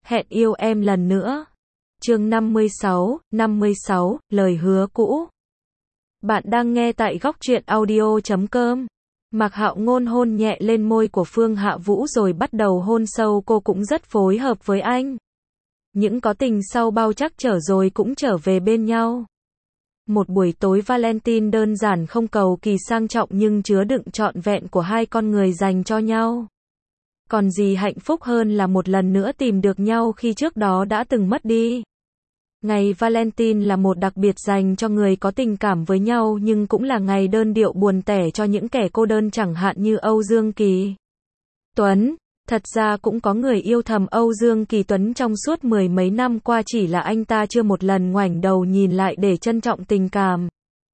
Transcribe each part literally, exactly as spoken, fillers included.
Hẹn yêu em lần nữa. Chương năm mươi sáu, năm mươi sáu, lời hứa cũ. Bạn đang nghe tại góc truyện audio chấm com. Mạc Hạo Ngôn hôn nhẹ lên môi của Phương Hạ Vũ rồi bắt đầu hôn sâu, cô cũng rất phối hợp với anh. Những có tình sau bao trắc trở rồi cũng trở về bên nhau. Một buổi tối Valentine đơn giản không cầu kỳ sang trọng nhưng chứa đựng trọn vẹn của hai con người dành cho nhau. Còn gì hạnh phúc hơn là một lần nữa tìm được nhau khi trước đó đã từng mất đi. Ngày Valentine là một đặc biệt dành cho người có tình cảm với nhau nhưng cũng là ngày đơn điệu buồn tẻ cho những kẻ cô đơn chẳng hạn như Âu Dương Kỳ Tuấn. Thật ra cũng có người yêu thầm Âu Dương Kỳ Tuấn trong suốt mười mấy năm qua, chỉ là anh ta chưa một lần ngoảnh đầu nhìn lại để trân trọng tình cảm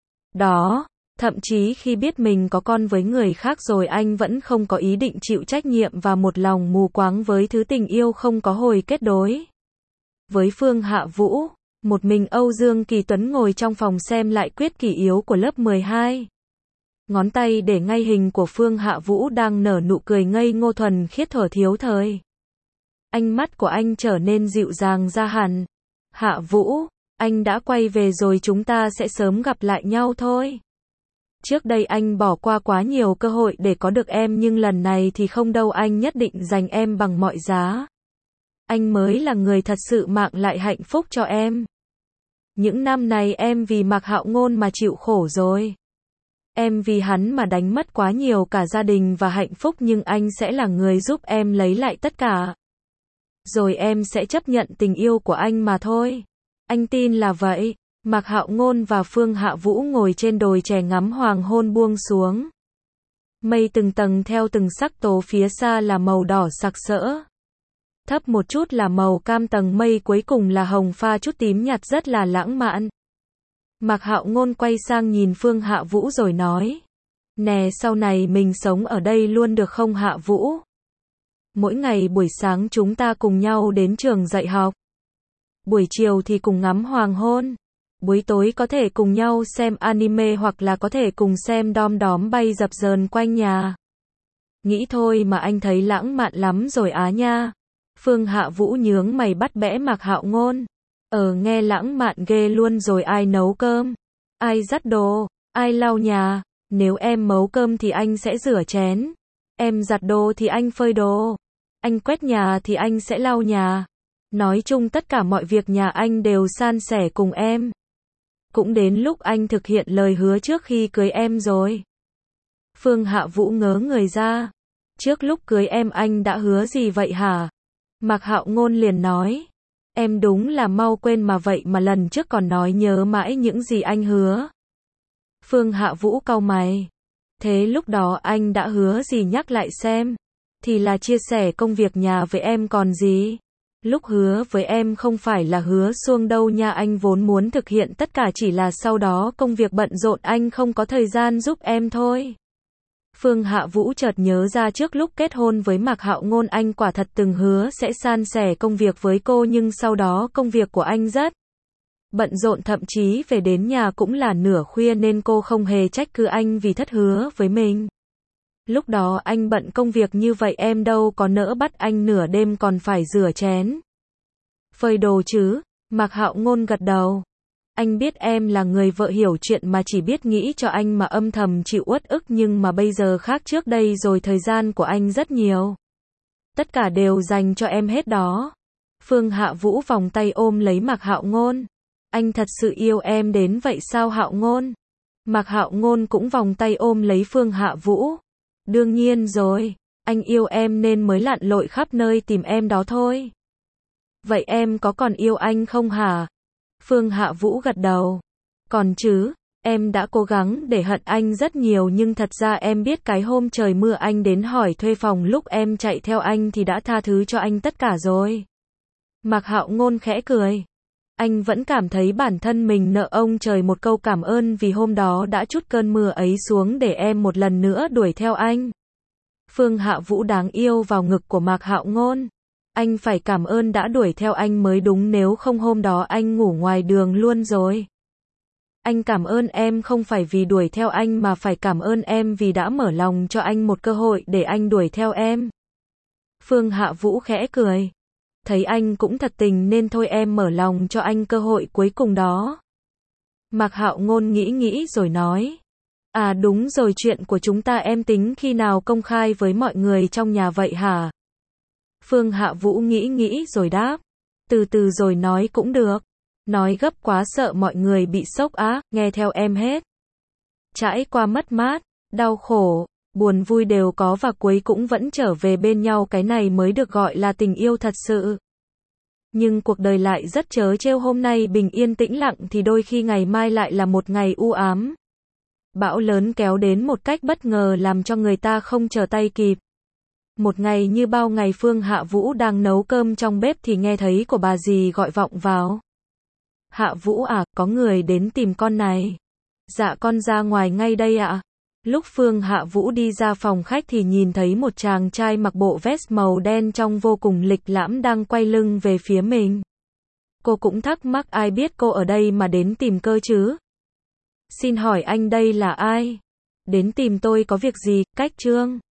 đó. Thậm chí khi biết mình có con với người khác rồi anh vẫn không có ý định chịu trách nhiệm và một lòng mù quáng với thứ tình yêu không có hồi kết đối. Với Phương Hạ Vũ, một mình Âu Dương Kỳ Tuấn ngồi trong phòng xem lại quyết kỷ yếu của lớp mười hai. Ngón tay để ngay hình của Phương Hạ Vũ đang nở nụ cười ngây ngô thuần khiết thuở thiếu thời. Ánh mắt của anh trở nên dịu dàng ra hẳn. Hạ Vũ, anh đã quay về rồi, chúng ta sẽ sớm gặp lại nhau thôi. Trước đây anh bỏ qua quá nhiều cơ hội để có được em nhưng lần này thì không đâu, anh nhất định giành em bằng mọi giá. Anh mới là người thật sự mang lại hạnh phúc cho em. Những năm này em vì Mạc Hạo Ngôn mà chịu khổ rồi. Em vì hắn mà đánh mất quá nhiều cả gia đình và hạnh phúc, nhưng anh sẽ là người giúp em lấy lại tất cả. Rồi em sẽ chấp nhận tình yêu của anh mà thôi. Anh tin là vậy. Mạc Hạo Ngôn và Phương Hạ Vũ ngồi trên đồi chè ngắm hoàng hôn buông xuống. Mây từng tầng theo từng sắc tố, phía xa là màu đỏ sặc sỡ. Thấp một chút là màu cam, tầng mây cuối cùng là hồng pha chút tím nhạt, rất là lãng mạn. Mạc Hạo Ngôn quay sang nhìn Phương Hạ Vũ rồi nói: "Nè, sau này mình sống ở đây luôn được không Hạ Vũ? Mỗi ngày buổi sáng chúng ta cùng nhau đến trường dạy học. Buổi chiều thì cùng ngắm hoàng hôn. Buổi tối có thể cùng nhau xem anime hoặc là có thể cùng xem đom đóm bay dập dờn quanh nhà. Nghĩ thôi mà anh thấy lãng mạn lắm rồi á nha." Phương Hạ Vũ nhướng mày bắt bẽ Mạc Hạo Ngôn. Ờ nghe lãng mạn ghê luôn rồi, ai nấu cơm? Ai giặt đồ? Ai lau nhà? Nếu em nấu cơm thì anh sẽ rửa chén. Em giặt đồ thì anh phơi đồ. Anh quét nhà thì anh sẽ lau nhà. Nói chung tất cả mọi việc nhà anh đều san sẻ cùng em. Cũng đến lúc anh thực hiện lời hứa trước khi cưới em rồi. Phương Hạ Vũ ngớ người ra. Trước lúc cưới em anh đã hứa gì vậy hả? Mạc Hạo Ngôn liền nói: "Em đúng là mau quên mà, vậy mà lần trước còn nói nhớ mãi những gì anh hứa." Phương Hạ Vũ cau mày. Thế lúc đó anh đã hứa gì, nhắc lại xem. Thì là chia sẻ công việc nhà với em còn gì. Lúc hứa với em không phải là hứa suông đâu nha, anh vốn muốn thực hiện tất cả, chỉ là sau đó công việc bận rộn anh không có thời gian giúp em thôi. Phương Hạ Vũ chợt nhớ ra trước lúc kết hôn với Mạc Hạo Ngôn anh quả thật từng hứa sẽ san sẻ công việc với cô, nhưng sau đó công việc của anh rất bận rộn, thậm chí về đến nhà cũng là nửa khuya nên cô không hề trách cứ anh vì thất hứa với mình. Lúc đó anh bận công việc như vậy em đâu có nỡ bắt anh nửa đêm còn phải rửa chén phơi đồ chứ. Mạc Hạo Ngôn gật đầu. Anh biết em là người vợ hiểu chuyện mà chỉ biết nghĩ cho anh mà âm thầm chịu uất ức, nhưng mà bây giờ khác trước đây rồi, thời gian của anh rất nhiều. Tất cả đều dành cho em hết đó. Phương Hạ Vũ vòng tay ôm lấy Mạc Hạo Ngôn. Anh thật sự yêu em đến vậy sao Hạo Ngôn? Mạc Hạo Ngôn cũng vòng tay ôm lấy Phương Hạ Vũ. Đương nhiên rồi, anh yêu em nên mới lặn lội khắp nơi tìm em đó thôi. Vậy em có còn yêu anh không hả? Phương Hạ Vũ gật đầu. Còn chứ, em đã cố gắng để hận anh rất nhiều, nhưng thật ra em biết cái hôm trời mưa anh đến hỏi thuê phòng lúc em chạy theo anh thì đã tha thứ cho anh tất cả rồi. Mạc Hạo Ngôn khẽ cười. Anh vẫn cảm thấy bản thân mình nợ ông trời một câu cảm ơn vì hôm đó đã trút cơn mưa ấy xuống để em một lần nữa đuổi theo anh. Phương Hạ Vũ đáng yêu vào ngực của Mạc Hạo Ngôn. Anh phải cảm ơn đã đuổi theo anh mới đúng, nếu không hôm đó anh ngủ ngoài đường luôn rồi. Anh cảm ơn em không phải vì đuổi theo anh mà phải cảm ơn em vì đã mở lòng cho anh một cơ hội để anh đuổi theo em. Phương Hạ Vũ khẽ cười. thấy anh cũng thật tình nên thôi em mở lòng cho anh cơ hội cuối cùng đó. Mạc Hạo Ngôn nghĩ nghĩ rồi nói. À đúng rồi, chuyện của chúng ta em tính khi nào công khai với mọi người trong nhà vậy hả? Phương Hạ Vũ nghĩ nghĩ rồi đáp. Từ từ rồi nói cũng được. Nói gấp quá sợ mọi người bị sốc á, nghe theo em hết. Trải qua mất mát, đau khổ, buồn vui đều có và cuối cũng vẫn trở về bên nhau, cái này mới được gọi là tình yêu thật sự. Nhưng cuộc đời lại rất trớ trêu, hôm nay bình yên tĩnh lặng thì đôi khi ngày mai lại là một ngày u ám. Bão lớn kéo đến một cách bất ngờ làm cho người ta không trở tay kịp. Một ngày như bao ngày, Phương Hạ Vũ đang nấu cơm trong bếp thì nghe thấy của bà dì gọi vọng vào. Hạ Vũ à, có người đến tìm con này. Dạ con ra ngoài ngay đây ạ. Lúc Phương Hạ Vũ đi ra phòng khách thì nhìn thấy một chàng trai mặc bộ vest màu đen trông vô cùng lịch lãm đang quay lưng về phía mình. Cô cũng thắc mắc ai biết cô ở đây mà đến tìm cơ chứ? Xin hỏi anh đây là ai? Đến tìm tôi có việc gì? Cách Trương.